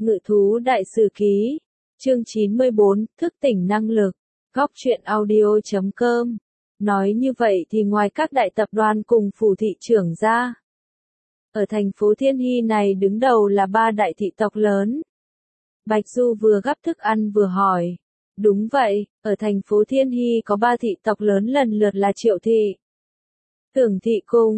Ngự thú đại sử ký. Chương 94, thức tỉnh năng lực. Góc truyện audio.com. Nói như vậy thì ngoài các đại tập đoàn cùng phủ thị trưởng ra, ở thành phố Thiên Hy này đứng đầu là 3 đại thị tộc lớn. Bạch Du vừa gắp thức ăn vừa hỏi. Đúng vậy, ở thành phố Thiên Hy có 3 thị tộc lớn lần lượt là Triệu thị, Tưởng thị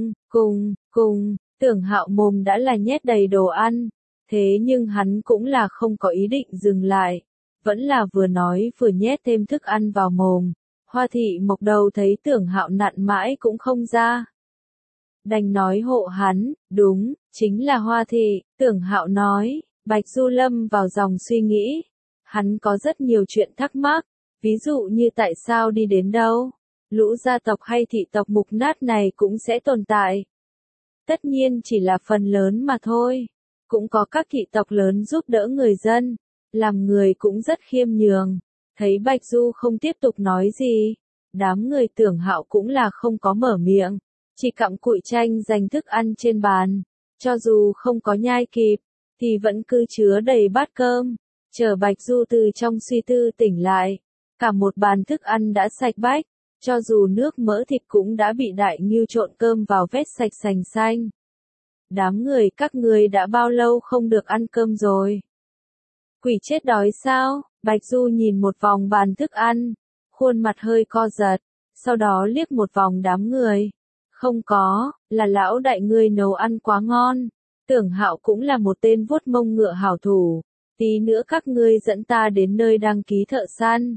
cùng. Tưởng Hạo mồm đã là nhét đầy đồ ăn, thế nhưng hắn cũng là không có ý định dừng lại, vẫn là vừa nói vừa nhét thêm thức ăn vào mồm. Hoa thị Mộc Đầu thấy Tưởng Hạo nặn mãi cũng không ra, đành nói hộ hắn. Đúng, chính là Hoa thị. Tưởng Hạo nói. Bạch Du lâm vào dòng suy nghĩ, hắn có rất nhiều chuyện thắc mắc, ví dụ như tại sao đi đến đâu, lũ gia tộc hay thị tộc mục nát này cũng sẽ tồn tại. Tất nhiên chỉ là phần lớn mà thôi, cũng có các thị tộc lớn giúp đỡ người dân, làm người cũng rất khiêm nhường. Thấy Bạch Du không tiếp tục nói gì, đám người Tưởng Hạo cũng là không có mở miệng, chỉ cặm cụi tranh giành thức ăn trên bàn, cho dù không có nhai kịp, thì vẫn cứ chứa đầy bát cơm. Chờ Bạch Du từ trong suy tư tỉnh lại, cả một bàn thức ăn đã sạch bách, cho dù nước mỡ thịt cũng đã bị Đại Ngưu trộn cơm vào vét sạch sành xanh. Đám người các ngươi đã bao lâu không được ăn cơm rồi? Quỷ chết đói sao? Bạch Du nhìn một vòng bàn thức ăn, khuôn mặt hơi co giật, sau đó liếc một vòng đám người. Không có, là lão đại ngươi nấu ăn quá ngon. Tưởng Hạo cũng là một tên vuốt mông ngựa hảo thủ, tí nữa các ngươi dẫn ta đến nơi đăng ký thợ săn.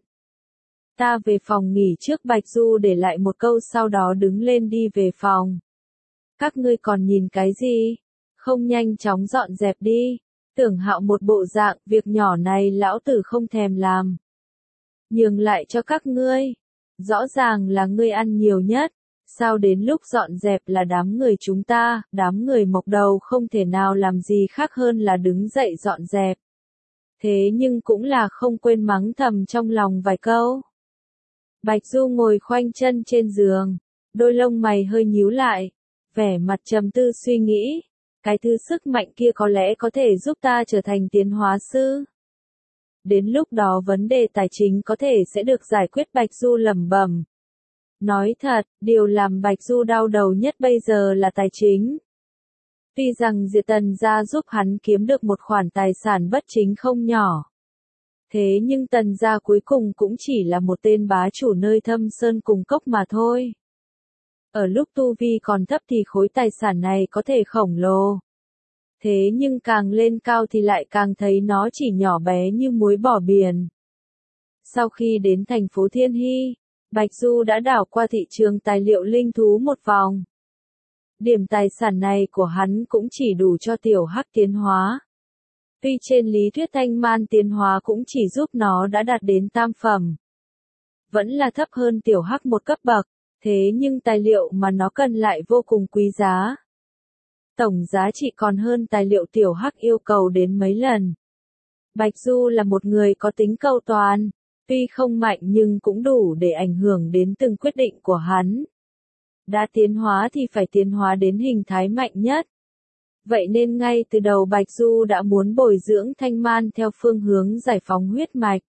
Ta về phòng nghỉ trước. Bạch Du để lại một câu sau đó đứng lên đi về phòng. Các ngươi còn nhìn cái gì? Không nhanh chóng dọn dẹp đi. Tưởng Hạo một bộ dạng, việc nhỏ này lão tử không thèm làm. Nhường lại cho các ngươi. Rõ ràng là ngươi ăn nhiều nhất. Sao đến lúc dọn dẹp là đám người chúng ta? Đám người Mộc Đầu không thể nào làm gì khác hơn là đứng dậy dọn dẹp. Thế nhưng cũng là không quên mắng thầm trong lòng vài câu. Bạch Du ngồi khoanh chân trên giường, đôi lông mày hơi nhíu lại, vẻ mặt trầm tư suy nghĩ. Cái thứ sức mạnh kia có lẽ có thể giúp ta trở thành tiến hóa sư. Đến lúc đó vấn đề tài chính có thể sẽ được giải quyết. Bạch Du lẩm bẩm. Nói thật, điều làm Bạch Du đau đầu nhất bây giờ là tài chính. Tuy rằng Diệp Tần gia giúp hắn kiếm được một khoản tài sản bất chính không nhỏ. Thế nhưng Tần gia cuối cùng cũng chỉ là một tên bá chủ nơi Thâm Sơn cùng cốc mà thôi. Ở lúc tu vi còn thấp thì khối tài sản này có thể khổng lồ. Thế nhưng càng lên cao thì lại càng thấy nó chỉ nhỏ bé như muối bỏ biển. Sau khi đến thành phố Thiên Hy, Bạch Du đã đảo qua thị trường tài liệu linh thú một vòng. Điểm tài sản này của hắn cũng chỉ đủ cho tiểu hắc tiến hóa. Tuy trên lý thuyết thanh man tiến hóa cũng chỉ giúp nó đã đạt đến tam phẩm. Vẫn là thấp hơn tiểu hắc một cấp bậc, thế nhưng tài liệu mà nó cần lại vô cùng quý giá. Tổng giá trị còn hơn tài liệu tiểu hắc yêu cầu đến mấy lần. Bạch Du là một người có tính cầu toàn. Tuy không mạnh nhưng cũng đủ để ảnh hưởng đến từng quyết định của hắn. Đã tiến hóa thì phải tiến hóa đến hình thái mạnh nhất. Vậy nên ngay từ đầu Bạch Du đã muốn bồi dưỡng thanh man theo phương hướng giải phóng huyết mạch.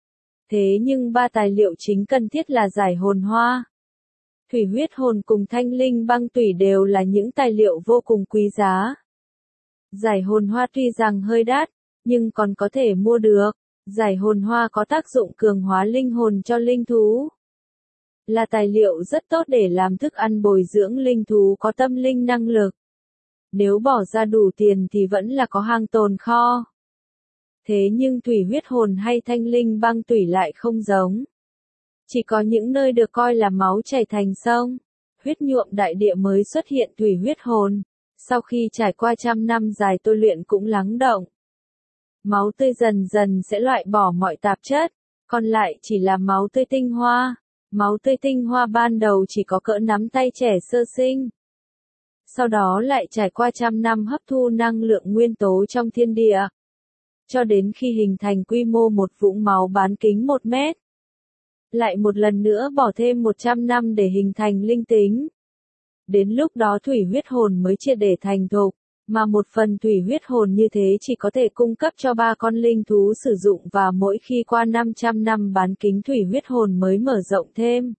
Thế nhưng 3 tài liệu chính cần thiết là giải hồn hoa, thủy huyết hồn cùng thanh linh băng tủy đều là những tài liệu vô cùng quý giá. Giải hồn hoa tuy rằng hơi đắt, nhưng còn có thể mua được. Giải hồn hoa có tác dụng cường hóa linh hồn cho linh thú. Là tài liệu rất tốt để làm thức ăn bồi dưỡng linh thú có tâm linh năng lực. Nếu bỏ ra đủ tiền thì vẫn là có hàng tồn kho. Thế nhưng thủy huyết hồn hay thanh linh băng tủy lại không giống. Chỉ có những nơi được coi là máu chảy thành sông, huyết nhuộm đại địa mới xuất hiện thủy huyết hồn. Sau khi trải qua trăm năm dài tôi luyện cũng lắng động. Máu tươi dần dần sẽ loại bỏ mọi tạp chất, còn lại chỉ là máu tươi tinh hoa. Máu tươi tinh hoa ban đầu chỉ có cỡ nắm tay trẻ sơ sinh. Sau đó lại trải qua trăm năm hấp thu năng lượng nguyên tố trong thiên địa. Cho đến khi hình thành quy mô một vũng máu bán kính 1 mét. Lại một lần nữa bỏ thêm 100 năm để hình thành linh tính. Đến lúc đó thủy huyết hồn mới triệt để thành thục. Mà một phần thủy huyết hồn như thế chỉ có thể cung cấp cho 3 con linh thú sử dụng và mỗi khi qua 500 năm bán kính thủy huyết hồn mới mở rộng thêm.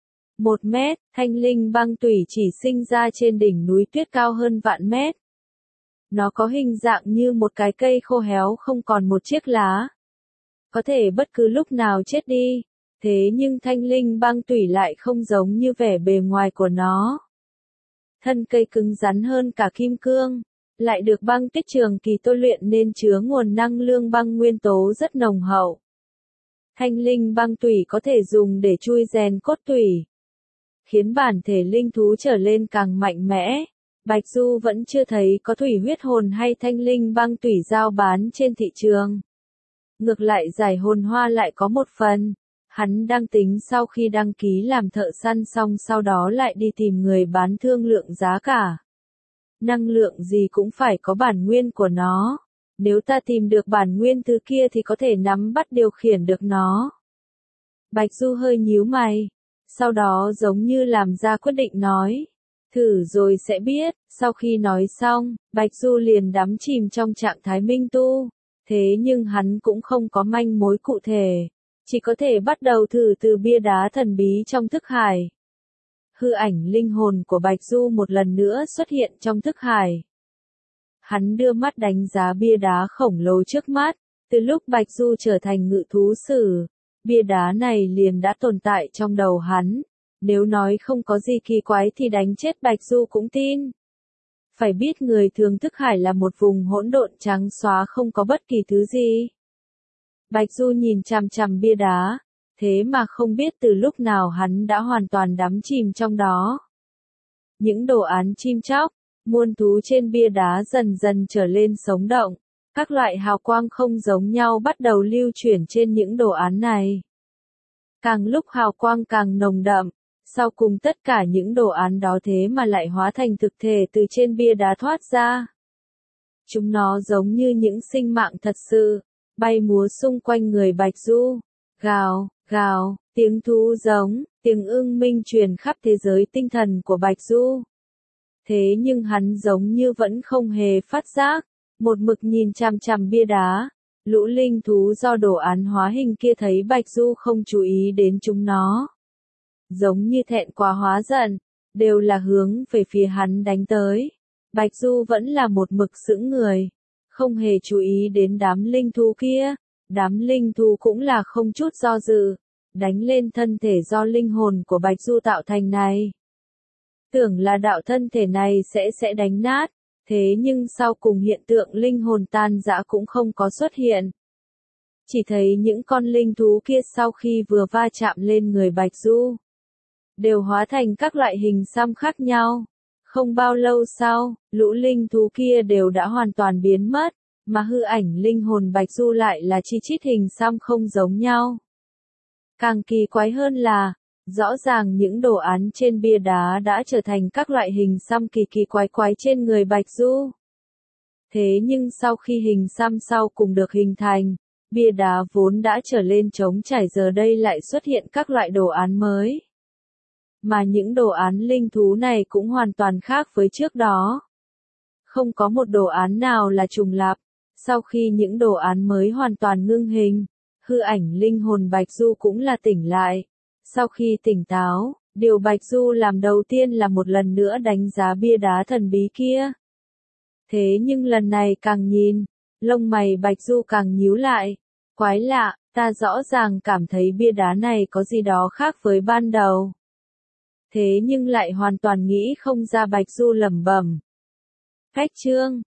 1 mét, thanh linh băng tủy chỉ sinh ra trên đỉnh núi tuyết cao hơn vạn mét. Nó có hình dạng như một cái cây khô héo không còn một chiếc lá. Có thể bất cứ lúc nào chết đi. Thế nhưng thanh linh băng tủy lại không giống như vẻ bề ngoài của nó. Thân cây cứng rắn hơn cả kim cương, lại được băng tuyết trường kỳ tôi luyện nên chứa nguồn năng lượng băng nguyên tố rất nồng hậu. Thanh linh băng tủy có thể dùng để chui rèn cốt tủy, khiến bản thể linh thú trở lên càng mạnh mẽ. Bạch Du vẫn chưa thấy có thủy huyết hồn hay thanh linh băng tủy giao bán trên thị trường. Ngược lại giải hồn hoa lại có một phần. Hắn đang tính sau khi đăng ký làm thợ săn xong sau đó lại đi tìm người bán thương lượng giá cả. Năng lượng gì cũng phải có bản nguyên của nó. Nếu ta tìm được bản nguyên thứ kia thì có thể nắm bắt điều khiển được nó. Bạch Du hơi nhíu mày. Sau đó giống như làm ra quyết định nói. Thử rồi sẽ biết. Sau khi nói xong, Bạch Du liền đắm chìm trong trạng thái minh tu. Thế nhưng hắn cũng không có manh mối cụ thể. Chỉ có thể bắt đầu thử từ bia đá thần bí trong thức hải. Hư ảnh linh hồn của Bạch Du một lần nữa xuất hiện trong thức hải. Hắn đưa mắt đánh giá bia đá khổng lồ trước mắt. Từ lúc Bạch Du trở thành ngự thú sử, bia đá này liền đã tồn tại trong đầu hắn. Nếu nói không có gì kỳ quái thì đánh chết Bạch Du cũng tin. Phải biết người thường thức hải là một vùng hỗn độn trắng xóa không có bất kỳ thứ gì. Bạch Du nhìn chằm chằm bia đá, thế mà không biết từ lúc nào hắn đã hoàn toàn đắm chìm trong đó. Những đồ án chim chóc, muôn thú trên bia đá dần dần trở lên sống động, các loại hào quang không giống nhau bắt đầu lưu chuyển trên những đồ án này. Càng lúc hào quang càng nồng đậm, sau cùng tất cả những đồ án đó thế mà lại hóa thành thực thể từ trên bia đá thoát ra. Chúng nó giống như những sinh mạng thật sự, bay múa xung quanh người Bạch Du. Gào, gào, tiếng thú giống, tiếng ưng minh truyền khắp thế giới tinh thần của Bạch Du. Thế nhưng hắn giống như vẫn không hề phát giác, một mực nhìn chằm chằm bia đá. Lũ linh thú do đồ án hóa hình kia thấy Bạch Du không chú ý đến chúng nó. Giống như thẹn quá hóa giận, đều là hướng về phía hắn đánh tới. Bạch Du vẫn là một mực sững người, không hề chú ý đến đám linh thú kia. Đám linh thú cũng là không chút do dự, đánh lên thân thể do linh hồn của Bạch Du tạo thành này. Tưởng là đạo thân thể này sẽ đánh nát, thế nhưng sau cùng hiện tượng linh hồn tan rã cũng không có xuất hiện. Chỉ thấy những con linh thú kia sau khi vừa va chạm lên người Bạch Du, đều hóa thành các loại hình xăm khác nhau. Không bao lâu sau, lũ linh thú kia đều đã hoàn toàn biến mất, mà hư ảnh linh hồn Bạch Du lại là chi chít hình xăm không giống nhau. Càng kỳ quái hơn là, rõ ràng những đồ án trên bia đá đã trở thành các loại hình xăm kỳ kỳ quái quái trên người Bạch Du. Thế nhưng sau khi hình xăm sau cùng được hình thành, bia đá vốn đã trở lên trống trải giờ đây lại xuất hiện các loại đồ án mới. Mà những đồ án linh thú này cũng hoàn toàn khác với trước đó. Không có một đồ án nào là trùng lặp. Sau khi những đồ án mới hoàn toàn ngưng hình, hư ảnh linh hồn Bạch Du cũng là tỉnh lại. Sau khi tỉnh táo, điều Bạch Du làm đầu tiên là một lần nữa đánh giá bia đá thần bí kia. Thế nhưng lần này càng nhìn, lông mày Bạch Du càng nhíu lại. Quái lạ, ta rõ ràng cảm thấy bia đá này có gì đó khác với ban đầu. Thế nhưng lại hoàn toàn nghĩ không ra. Bạch Du lẩm bẩm. Cách chương